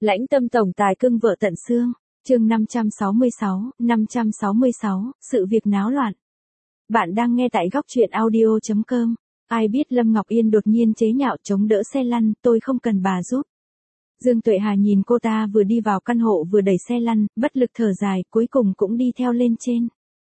Lãnh tâm tổng tài cưng vợ tận xương. Chương 566, sự việc náo loạn. Bạn đang nghe tại góc truyện audio.com. Ai biết Lâm Ngọc Yên đột nhiên chế nhạo chống đỡ xe lăn, tôi không cần bà giúp. Dương Tuệ Hà nhìn cô ta vừa đi vào căn hộ vừa đẩy xe lăn, bất lực thở dài, cuối cùng cũng đi theo lên trên.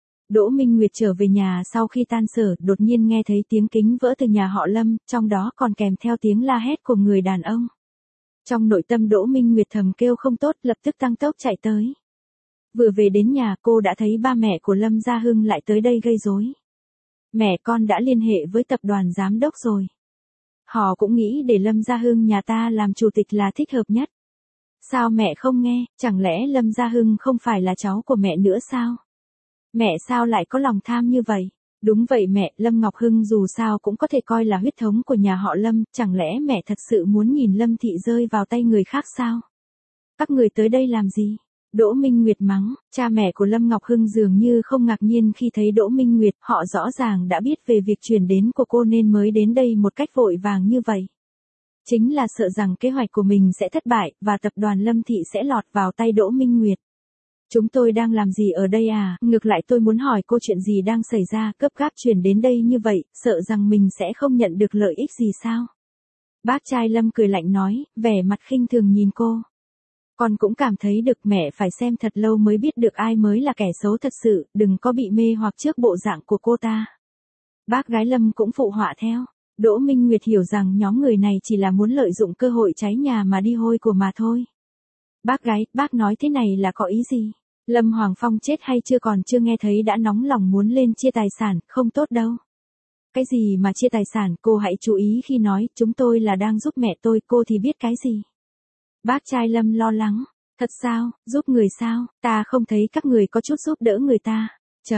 Đỗ Minh Nguyệt trở về nhà sau khi tan sở, đột nhiên nghe thấy tiếng kính vỡ từ nhà họ Lâm, trong đó còn kèm theo tiếng la hét của người đàn ông. Trong nội tâm Đỗ Minh Nguyệt thầm kêu không tốt, lập tức tăng tốc chạy tới. Vừa về đến nhà, cô đã thấy ba mẹ của Lâm Gia Hưng lại tới đây gây rối. Mẹ con đã liên hệ với tập đoàn giám đốc rồi. Họ cũng nghĩ để Lâm Gia Hưng nhà ta làm chủ tịch là thích hợp nhất. Sao mẹ không nghe, chẳng lẽ Lâm Gia Hưng không phải là cháu của mẹ nữa sao? Mẹ sao lại có lòng tham như vậy? Đúng vậy mẹ, Lâm Ngọc Hưng dù sao cũng có thể coi là huyết thống của nhà họ Lâm, chẳng lẽ mẹ thật sự muốn nhìn Lâm Thị rơi vào tay người khác sao? Các người tới đây làm gì? Đỗ Minh Nguyệt mắng, cha mẹ của Lâm Ngọc Hưng dường như không ngạc nhiên khi thấy Đỗ Minh Nguyệt, họ rõ ràng đã biết về việc chuyển đến của cô nên mới đến đây một cách vội vàng như vậy. Chính là sợ rằng kế hoạch của mình sẽ thất bại, và tập đoàn Lâm Thị sẽ lọt vào tay Đỗ Minh Nguyệt. Chúng tôi đang làm gì ở đây à? Ngược lại tôi muốn hỏi cô chuyện gì đang xảy ra, gấp gáp chuyển đến đây như vậy, sợ rằng mình sẽ không nhận được lợi ích gì sao? Bác trai Lâm cười lạnh nói, vẻ mặt khinh thường nhìn cô. Con cũng cảm thấy được, mẹ phải xem thật lâu mới biết được ai mới là kẻ xấu thật sự, đừng có bị mê hoặc trước bộ dạng của cô ta. Bác gái Lâm cũng phụ họa theo. Đỗ Minh Nguyệt hiểu rằng nhóm người này chỉ là muốn lợi dụng cơ hội cháy nhà mà đi hôi của mà thôi. Bác gái, bác nói thế này là có ý gì? Lâm Hoàng Phong chết hay chưa nghe thấy đã nóng lòng muốn lên chia tài sản, không tốt đâu. Cái gì mà chia tài sản, cô hãy chú ý khi nói, chúng tôi là đang giúp mẹ tôi, cô thì biết cái gì? Bác trai Lâm lo lắng, thật sao, giúp người sao, ta không thấy các người có chút giúp đỡ người ta.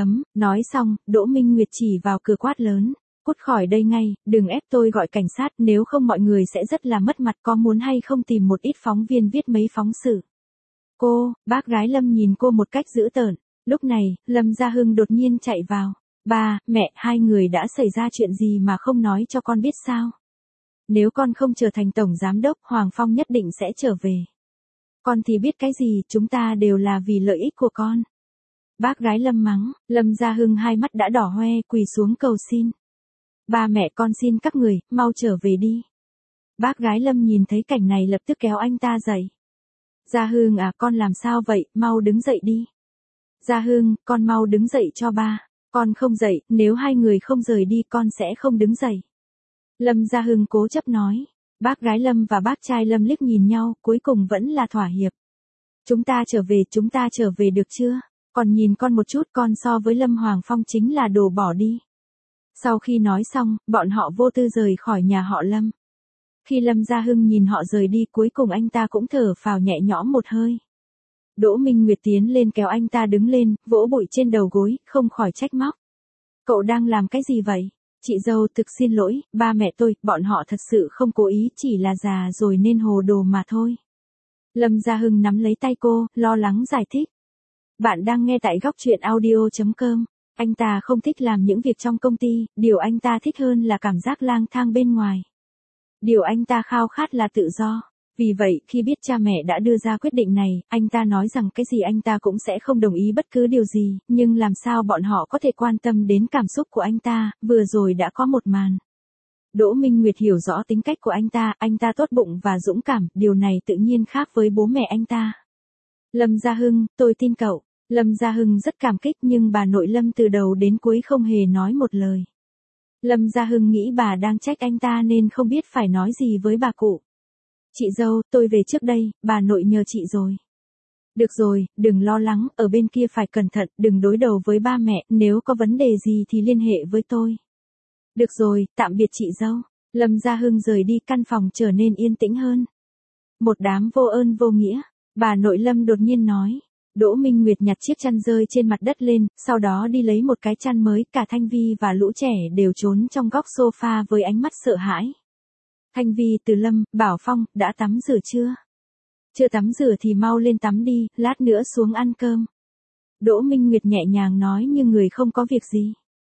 Nói xong, Đỗ Minh Nguyệt chỉ vào cửa quát lớn, cút khỏi đây ngay, đừng ép tôi gọi cảnh sát, nếu không mọi người sẽ rất là mất mặt, có muốn hay không tìm một ít phóng viên viết mấy phóng sự. Cô, bác gái Lâm nhìn cô một cách dữ tợn. Lúc này, Lâm Gia Hưng đột nhiên chạy vào. Ba, mẹ, hai người đã xảy ra chuyện gì mà không nói cho con biết sao? Nếu con không trở thành tổng giám đốc, Hoàng Phong nhất định sẽ trở về. Con thì biết cái gì, chúng ta đều là vì lợi ích của con. Bác gái Lâm mắng, Lâm Gia Hưng hai mắt đã đỏ hoe, quỳ xuống cầu xin. Ba mẹ con xin các người, mau trở về đi. Bác gái Lâm nhìn thấy cảnh này lập tức kéo anh ta dậy. Gia Hưng à, con làm sao vậy, mau đứng dậy đi. Gia Hưng, con mau đứng dậy cho ba. Con không dậy, nếu hai người không rời đi con sẽ không đứng dậy. Lâm Gia Hưng cố chấp nói. Bác gái Lâm và bác trai Lâm liếc nhìn nhau, cuối cùng vẫn là thỏa hiệp. Chúng ta trở về được chưa? Còn nhìn con một chút, con so với Lâm Hoàng Phong chính là đồ bỏ đi. Sau khi nói xong, bọn họ vô tư rời khỏi nhà họ Lâm. Khi Lâm Gia Hưng nhìn họ rời đi, cuối cùng anh ta cũng thở phào nhẹ nhõm một hơi. Đỗ Minh Nguyệt tiến lên kéo anh ta đứng lên, vỗ bụi trên đầu gối, không khỏi trách móc. Cậu đang làm cái gì vậy? Chị dâu, thực xin lỗi, ba mẹ tôi, bọn họ thật sự không cố ý, chỉ là già rồi nên hồ đồ mà thôi. Lâm Gia Hưng nắm lấy tay cô, lo lắng giải thích. Bạn đang nghe tại góc truyện audio.com. Anh ta không thích làm những việc trong công ty, điều anh ta thích hơn là cảm giác lang thang bên ngoài. Điều anh ta khao khát là tự do. Vì vậy, khi biết cha mẹ đã đưa ra quyết định này, anh ta nói rằng cái gì anh ta cũng sẽ không đồng ý bất cứ điều gì, nhưng làm sao bọn họ có thể quan tâm đến cảm xúc của anh ta, vừa rồi đã có một màn. Đỗ Minh Nguyệt hiểu rõ tính cách của anh ta tốt bụng và dũng cảm, điều này tự nhiên khác với bố mẹ anh ta. Lâm Gia Hưng, tôi tin cậu. Lâm Gia Hưng rất cảm kích nhưng bà nội Lâm từ đầu đến cuối không hề nói một lời. Lâm Gia Hưng nghĩ bà đang trách anh ta nên không biết phải nói gì với bà cụ. Chị dâu, tôi về trước đây, bà nội nhờ chị rồi. Được rồi, đừng lo lắng, ở bên kia phải cẩn thận, đừng đối đầu với ba mẹ, nếu có vấn đề gì thì liên hệ với tôi. Được rồi, tạm biệt chị dâu. Lâm Gia Hưng rời đi, căn phòng trở nên yên tĩnh hơn. Một đám vô ơn vô nghĩa, bà nội Lâm đột nhiên nói. Đỗ Minh Nguyệt nhặt chiếc chăn rơi trên mặt đất lên, sau đó đi lấy một cái chăn mới, cả Thanh Vi và lũ trẻ đều trốn trong góc sofa với ánh mắt sợ hãi. Thanh Vi, Từ Lâm, Bảo Phong, đã tắm rửa chưa? Chưa tắm rửa thì mau lên tắm đi, lát nữa xuống ăn cơm. Đỗ Minh Nguyệt nhẹ nhàng nói như người không có việc gì.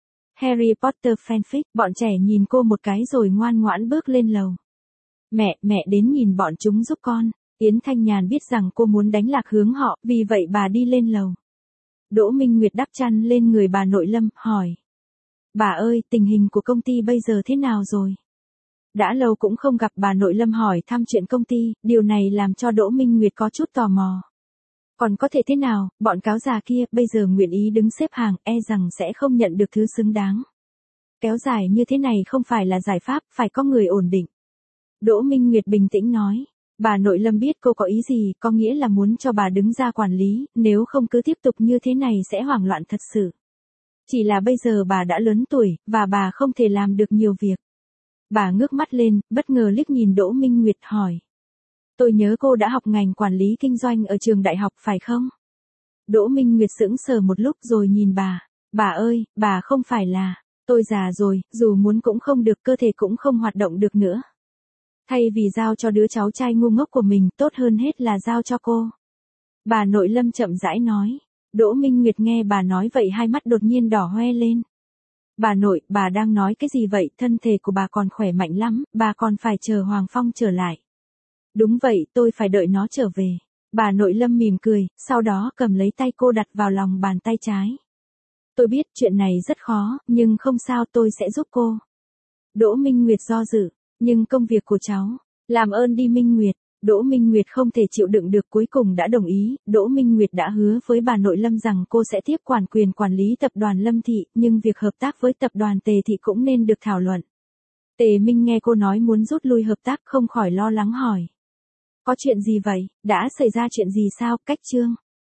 Harry Potter fanfic, bọn trẻ nhìn cô một cái rồi ngoan ngoãn bước lên lầu. Mẹ đến nhìn bọn chúng giúp con. Yến Thanh Nhàn biết rằng cô muốn đánh lạc hướng họ, vì vậy bà đi lên lầu. Đỗ Minh Nguyệt đắp chăn lên người bà nội Lâm, hỏi. Bà ơi, tình hình của công ty bây giờ thế nào rồi? Đã lâu cũng không gặp, bà nội Lâm hỏi thăm chuyện công ty, điều này làm cho Đỗ Minh Nguyệt có chút tò mò. Còn có thể thế nào, bọn cáo già kia bây giờ nguyện ý đứng xếp hàng, e rằng sẽ không nhận được thứ xứng đáng. Kéo dài như thế này không phải là giải pháp, phải có người ổn định. Đỗ Minh Nguyệt bình tĩnh nói. Bà nội Lâm biết cô có ý gì, có nghĩa là muốn cho bà đứng ra quản lý, nếu không cứ tiếp tục như thế này sẽ hoảng loạn thật sự. Chỉ là bây giờ bà đã lớn tuổi, và bà không thể làm được nhiều việc. Bà ngước mắt lên, bất ngờ liếc nhìn Đỗ Minh Nguyệt hỏi. Tôi nhớ cô đã học ngành quản lý kinh doanh ở trường đại học phải không? Đỗ Minh Nguyệt sững sờ một lúc rồi nhìn bà. Bà ơi, bà không phải là, tôi già rồi, dù muốn cũng không được, cơ thể cũng không hoạt động được nữa. Thay vì giao cho đứa cháu trai ngu ngốc của mình, tốt hơn hết là giao cho cô. Bà nội Lâm chậm rãi nói. Đỗ Minh Nguyệt nghe bà nói vậy hai mắt đột nhiên đỏ hoe lên. Bà nội, bà đang nói cái gì vậy, thân thể của bà còn khỏe mạnh lắm, bà còn phải chờ Hoàng Phong trở lại. Đúng vậy, tôi phải đợi nó trở về. Bà nội Lâm mỉm cười, sau đó cầm lấy tay cô đặt vào lòng bàn tay trái. Tôi biết chuyện này rất khó, nhưng không sao, tôi sẽ giúp cô. Đỗ Minh Nguyệt do dự, nhưng công việc của cháu, làm ơn đi Minh Nguyệt. Đỗ Minh Nguyệt không thể chịu đựng được, cuối cùng đã đồng ý. Đỗ Minh Nguyệt đã hứa với bà nội Lâm rằng cô sẽ tiếp quản quyền quản lý tập đoàn Lâm Thị, nhưng việc hợp tác với tập đoàn Tề Thị cũng nên được thảo luận. Tề Minh nghe cô nói muốn rút lui hợp tác không khỏi lo lắng hỏi. Có chuyện gì vậy, đã xảy ra chuyện gì sao, Cách Trương?